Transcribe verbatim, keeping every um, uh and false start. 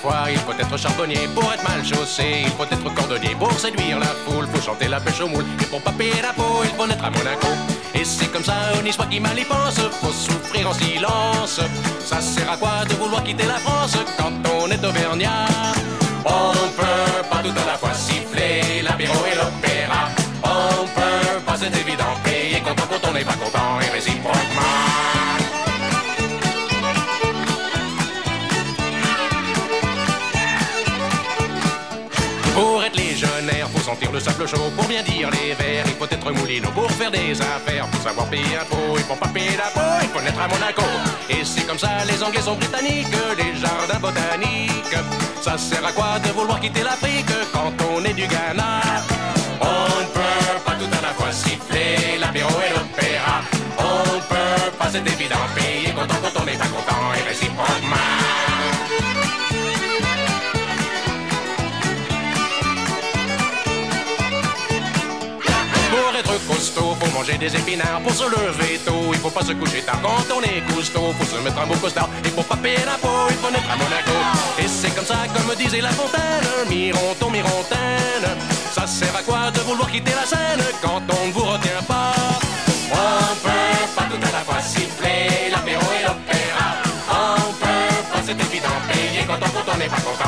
fois, il faut être charbonnier pour être mal chaussé. Il faut être cordonnier pour séduire la foule. Faut chanter la pêche au moule et pour pas payer d'impôts, il faut naître à Monaco. Et c'est comme ça, on y soit qui mal y pense. Faut souffrir en silence. Ça sert à quoi de vouloir quitter la France quand on est auvergnat? On peut pas tout à la fois siffler l'apéro et l'opéra. On peut pas, c'est évident, payer content quand on n'est pas content et réciproquement. Pour être légionnaire, faut sentir le sable chaud. Pour bien dire les vers, il faut être moulinot. Pour faire des affaires, faut savoir payer un pot. Et pour pas payer d'impôts, il faut naître à Monaco. Et c'est comme ça, les Anglais sont britanniques, les jardins botaniques. Ça sert à quoi de vouloir quitter l'Afrique quand on est du Ghana? On ne peut pas tout à la fois siffler l'apéro et l'opéra. On peut pas, c'est évident, payer content quand on n'est pas content et réciproquement. Pour être costaud, faut manger des épinards. Pour se lever tôt, il faut pas se coucher tard. Quand on est costaud, faut se mettre un beau costard. Et pour pas payer d'impôts, il faut naître à Monaco. Et c'est comme ça, comme disait La Fontaine, Mironton, Mirontaine. Ça sert à quoi de vouloir quitter la scène quand on ne vous retient pas? On peut pas tout à la fois siffler l'apéro et l'opéra. On peut pas, c'est évident, payer quand on, quand on n'est pas content.